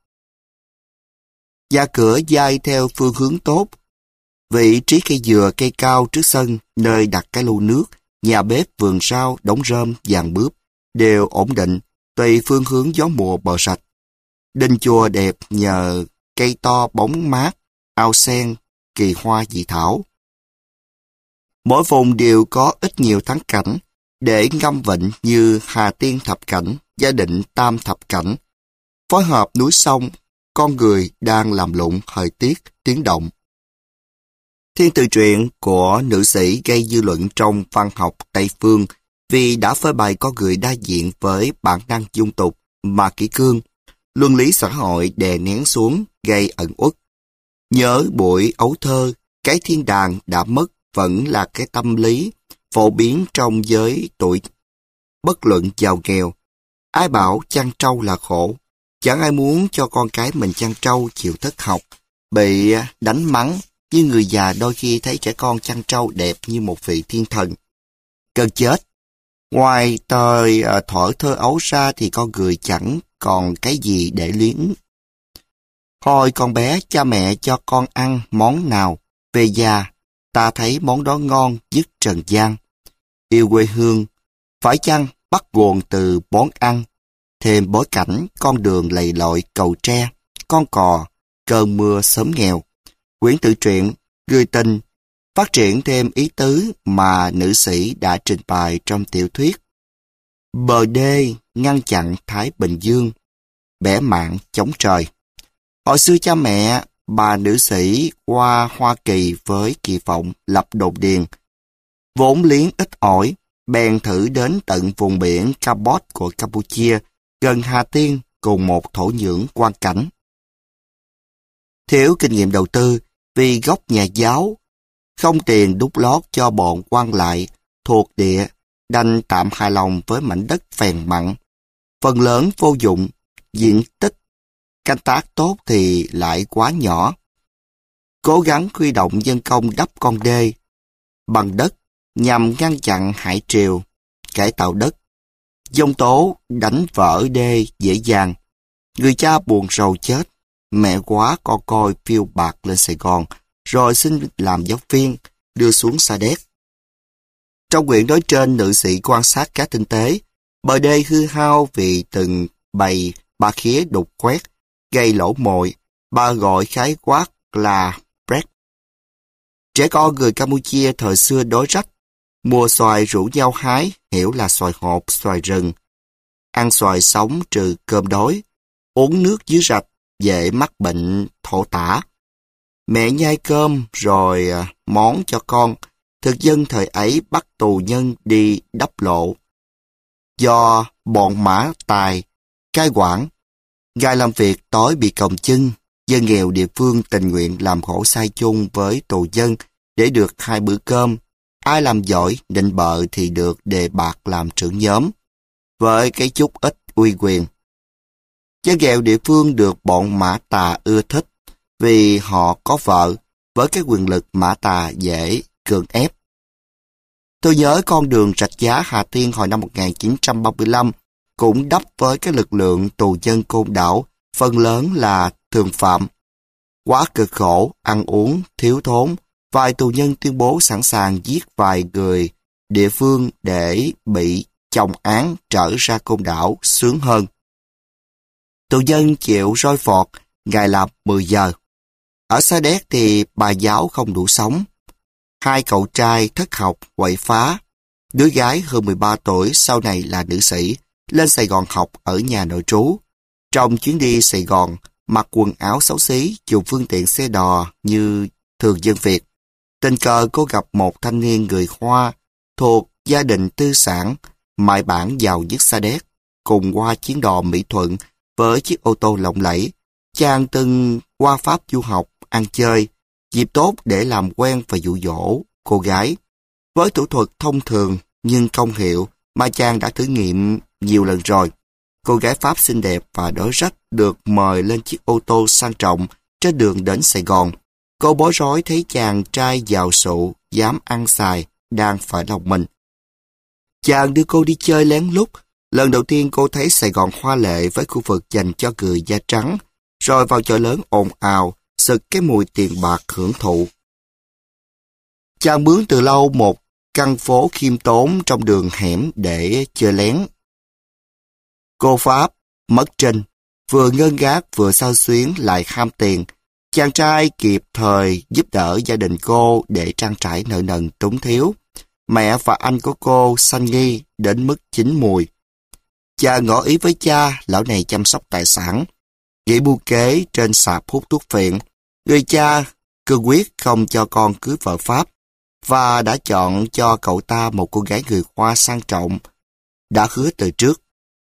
Nhà cửa dai theo phương hướng tốt. Vị trí cây dừa, cây cao trước sân, nơi đặt cái lu nước, nhà bếp, vườn rau, đống rơm, giàn bướp, đều ổn định, tùy phương hướng gió mùa bờ sạch. Đình chùa đẹp nhờ cây to bóng mát, ao sen, kỳ hoa dị thảo. Mỗi vùng đều có ít nhiều thắng cảnh, để ngâm vịnh như Hà Tiên thập cảnh, Gia Định tam thập cảnh. Phối hợp núi sông, con người đang làm lụng thời tiết, tiếng động. Thiên tự truyện của nữ sĩ gây dư luận trong văn học Tây Phương vì đã phơi bày con người đa diện với bản năng dung tục mà kỷ cương, luân lý xã hội đè nén xuống gây ẩn uất. Nhớ buổi ấu thơ, cái thiên đàng đã mất vẫn là cái tâm lý phổ biến trong giới tuổi, bất luận giàu nghèo. Ai bảo chăn trâu là khổ, chẳng ai muốn cho con cái mình chăn trâu chịu thất học, bị đánh mắng, như người già đôi khi thấy trẻ con chăn trâu đẹp như một vị thiên thần. Cần chết. Ngoài thời uh, thuở thơ ấu ra thì con người chẳng còn cái gì để luyến. Hồi còn bé, cha mẹ cho con ăn món nào, về già, ta thấy món đó ngon dứt trần gian. Yêu quê hương, phải chăng bắt nguồn từ món ăn, thêm bối cảnh con đường lầy lội cầu tre, con cò, cơn mưa sớm nghèo. Quyển tự truyện, người tình, phát triển thêm ý tứ mà nữ sĩ đã trình bày trong tiểu thuyết. Bờ đê ngăn chặn Thái Bình Dương, bẻ mạng chống trời. Hồi xưa cha mẹ, bà nữ sĩ qua Hoa Kỳ với kỳ vọng lập đồn điền. Vốn liếng ít ỏi, bèn thử đến tận vùng biển Campuchia của Campuchia, gần Hà Tiên cùng một thổ nhưỡng quang cảnh. Thiếu kinh nghiệm đầu tư, vì gốc nhà giáo, không tiền đút lót cho bọn quan lại thuộc địa, đành tạm hài lòng với mảnh đất phèn mặn. Phần lớn vô dụng, diện tích canh tác tốt thì lại quá nhỏ. Cố gắng huy động dân công đắp con đê bằng đất nhằm ngăn chặn hải triều, cải tạo đất. Giông tố đánh vỡ đê dễ dàng. Người cha buồn rầu chết, mẹ quá con coi phiêu bạt lên Sài Gòn, rồi xin làm giáo viên, đưa xuống Sa Đéc. Trong quyển nói trên, nữ sĩ quan sát các tinh tế, bờ đê hư hao vì từng bầy ba khía đục quét, gây lỗ mồi, bà gọi khái quát là Brett. Trẻ con người Campuchia thời xưa đói rách, mùa xoài rủ nhau hái, hiểu là xoài hộp, xoài rừng. Ăn xoài sống trừ cơm đói, uống nước dưới rạch, dễ mắc bệnh thổ tả. Mẹ nhai cơm rồi món cho con, thực dân thời ấy bắt tù nhân đi đắp lộ. Do bọn Mã Tài cai quản, gai làm việc tối bị còng chân, dân nghèo địa phương tình nguyện làm khổ sai chung với tù dân để được hai bữa cơm. Ai làm giỏi, định bợ thì được đề bạt làm trưởng nhóm, với cái chút ít uy quyền. Dân nghèo địa phương được bọn Mã Tà ưa thích, vì họ có vợ, với cái quyền lực Mã Tà dễ cưỡng ép. Tôi nhớ con đường Rạch Giá Hà Tiên hồi năm một nghìn chín trăm ba mươi lăm cũng đắp với cái lực lượng tù dân Côn Đảo, phần lớn là thường phạm. Quá cực khổ, ăn uống, thiếu thốn, vài tù nhân tuyên bố sẵn sàng giết vài người địa phương để bị chồng án trở ra Côn Đảo sướng hơn. Tù nhân chịu roi phọt, ngày làm mười giờ. Ở Sa Đéc thì bà giáo không đủ sống. Hai cậu trai thất học, quậy phá. Đứa gái hơn mười ba tuổi sau này là nữ sĩ, lên Sài Gòn học ở nhà nội trú. Trong chuyến đi Sài Gòn, mặc quần áo xấu xí, dùng phương tiện xe đò như thường dân Việt. Tình cờ cô gặp một thanh niên người Hoa thuộc gia đình tư sản, mại bản giàu nhất Sa Đéc, cùng qua chuyến đò Mỹ Thuận với chiếc ô tô lộng lẫy. Chàng từng qua Pháp du học, ăn chơi, dịp tốt để làm quen và dụ dỗ cô gái. Với thủ thuật thông thường nhưng công hiệu mà chàng đã thử nghiệm nhiều lần rồi, cô gái Pháp xinh đẹp và đói rách được mời lên chiếc ô tô sang trọng trên đường đến Sài Gòn. Cô bối rối thấy chàng trai giàu sụ, dám ăn xài, đang phải lòng mình. Chàng đưa cô đi chơi lén lút, Lần đầu tiên cô thấy Sài Gòn hoa lệ với khu vực dành cho người da trắng, rồi vào chợ lớn ồn ào, sực cái mùi tiền bạc hưởng thụ. Chàng mướn từ lâu một căn phố khiêm tốn trong đường hẻm để chơi lén. Cô Pháp, mất trinh, vừa ngơ ngác vừa xao xuyến lại ham tiền. Chàng trai kịp thời giúp đỡ gia đình cô để trang trải nợ nần túng thiếu. Mẹ và anh của cô sanh nghi đến mức chín mùi. Cha ngỏ ý với cha, lão này chăm sóc tài sản, nghĩ mưu kế trên sạp hút thuốc phiện. Người cha cương quyết không cho con cưới vợ Pháp và đã chọn cho cậu ta một cô gái người Hoa sang trọng, đã hứa từ trước.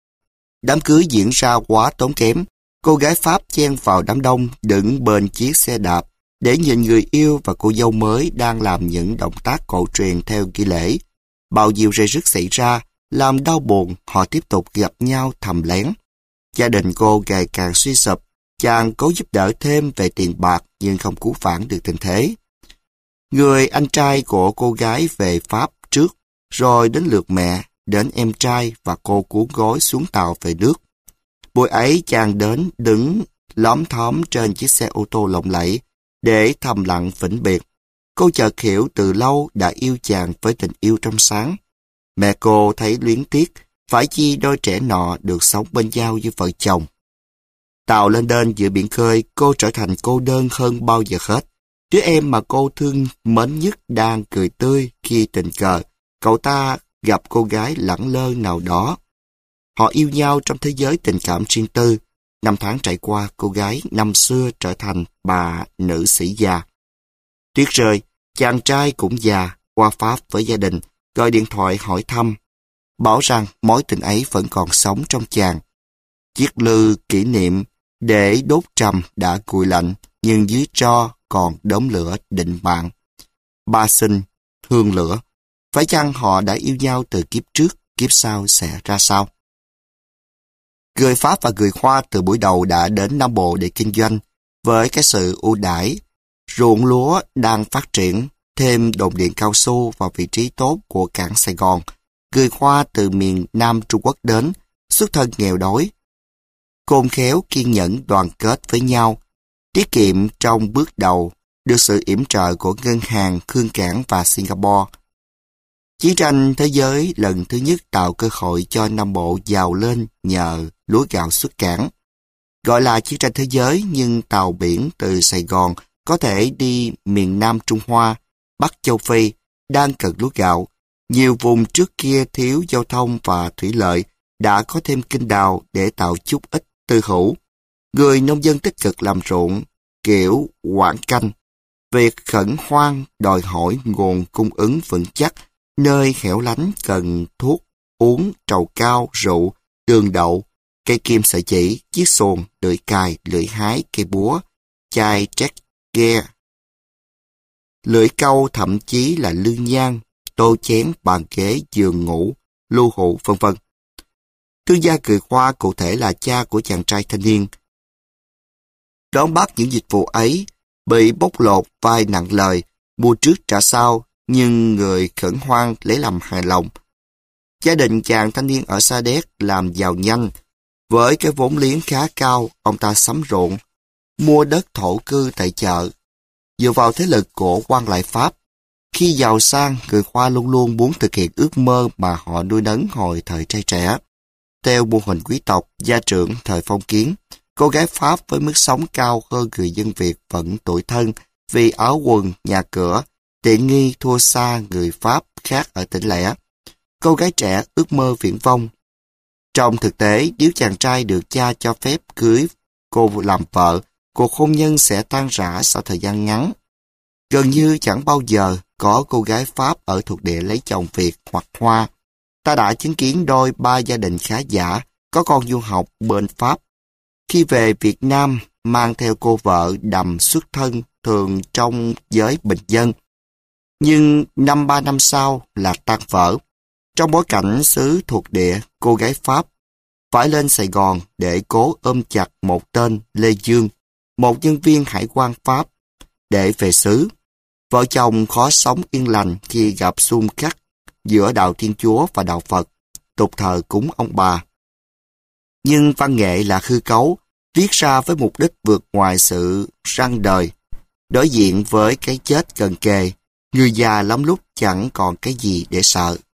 Đám cưới diễn ra quá tốn kém. Cô gái Pháp chen vào đám đông đứng bên chiếc xe đạp để nhìn người yêu và cô dâu mới đang làm những động tác cổ truyền theo nghi lễ. Bao nhiêu rầy rứt xảy ra, làm đau buồn, họ tiếp tục gặp nhau thầm lén. Gia đình cô ngày càng suy sụp, chàng cố giúp đỡ thêm về tiền bạc nhưng không cứu vãn được tình thế. Người anh trai của cô gái về Pháp trước, rồi đến lượt mẹ, đến em trai và cô cuốn gói xuống tàu về nước. Buổi ấy chàng đến đứng lóm thóm trên chiếc xe ô tô lộng lẫy để thầm lặng vĩnh biệt. Cô chợt hiểu từ lâu đã yêu chàng với tình yêu trong sáng. Mẹ cô thấy luyến tiếc, phải chi đôi trẻ nọ được sống bên nhau như vợ chồng. Tàu lên đên giữa biển khơi, cô trở thành cô đơn hơn bao giờ hết. Đứa em mà cô thương mến nhất đang cười tươi khi tình cờ cậu ta gặp cô gái lẳng lơ nào đó. Họ yêu nhau trong thế giới tình cảm riêng tư. Năm tháng trải qua, cô gái năm xưa trở thành bà nữ sĩ già. Tuyết rơi, chàng trai cũng già, qua Pháp với gia đình, gọi điện thoại hỏi thăm, bảo rằng mối tình ấy vẫn còn sống trong chàng. Chiếc lư kỷ niệm để đốt trầm đã nguội lạnh, nhưng dưới tro còn đốm lửa định mạng. Ba sinh, hương lửa. Phải chăng họ đã yêu nhau từ kiếp trước, kiếp sau sẽ ra sao? Người Pháp và người Hoa từ buổi đầu đã đến Nam Bộ để kinh doanh. Với cái sự ưu đãi, ruộng lúa đang phát triển, thêm đồn điện cao su vào vị trí tốt của cảng Sài Gòn. Người Hoa từ miền Nam Trung Quốc đến, xuất thân nghèo đói. Khôn khéo, kiên nhẫn, đoàn kết với nhau. Tiết kiệm trong bước đầu, được sự yểm trợ của ngân hàng, Khương Cảng và Singapore. Chiến tranh thế giới lần thứ nhất tạo cơ hội cho Nam Bộ giàu lên nhờ lúa gạo xuất cảng. Gọi là chiến tranh thế giới nhưng tàu biển từ Sài Gòn có thể đi miền Nam Trung Hoa, Bắc Châu Phi, đang cần lúa gạo. Nhiều vùng trước kia thiếu giao thông và thủy lợi đã có thêm kênh đào để tạo chút ít tư hữu. Người nông dân tích cực làm ruộng, kiểu quảng canh. Việc khẩn hoang đòi hỏi nguồn cung ứng vững chắc, nơi hẻo lánh cần thuốc, uống, trầu cao, rượu, đường đậu, cây kim sợi chỉ, chiếc xuồng, lưỡi cài, lưỡi hái, cây búa, chai trét ghe, lưỡi câu, thậm chí là lư nhang, tô chén, bàn ghế, giường ngủ, lưu hụ, vân vân. Thương gia người Hoa cụ thể là cha của chàng trai thanh niên. Đón bắt những dịch vụ ấy, bị bóc lột vai nặng lời, mua trước trả sau, nhưng người khẩn hoang lấy làm hài lòng. Gia đình chàng thanh niên ở Sa Đéc làm giàu nhanh. Với cái vốn liếng khá cao, ông ta sắm ruộng, mua đất thổ cư tại chợ. Dựa vào thế lực của quan lại Pháp, khi giàu sang, người Hoa luôn luôn muốn thực hiện ước mơ mà họ nuôi nấng hồi thời trai trẻ. Theo mô hình quý tộc, gia trưởng thời phong kiến, cô gái Pháp với mức sống cao hơn người dân Việt vẫn tủi thân vì áo quần, nhà cửa, tiện nghi thua xa người Pháp khác ở tỉnh lẻ. Cô gái trẻ ước mơ viển vông. Trong thực tế, nếu chàng trai được cha cho phép cưới cô làm vợ, cuộc hôn nhân sẽ tan rã sau thời gian ngắn. Gần như chẳng bao giờ có cô gái Pháp ở thuộc địa lấy chồng Việt hoặc Hoa. Ta đã chứng kiến đôi ba gia đình khá giả, có con du học bên Pháp. Khi về Việt Nam, mang theo cô vợ đầm xuất thân thường trong giới bình dân. Nhưng năm ba năm sau là tan vỡ. Trong bối cảnh xứ thuộc địa, cô gái Pháp phải lên Sài Gòn để cố ôm chặt một tên Lê Dương, một nhân viên hải quan Pháp, để về xứ. Vợ chồng khó sống yên lành khi gặp xung khắc giữa đạo Thiên Chúa và đạo Phật. tục thờ cúng ông bà. Nhưng văn nghệ là hư cấu, viết ra với mục đích vượt ngoài sự răng đời. Đối diện với cái chết gần kề, người già lắm lúc chẳng còn cái gì để sợ.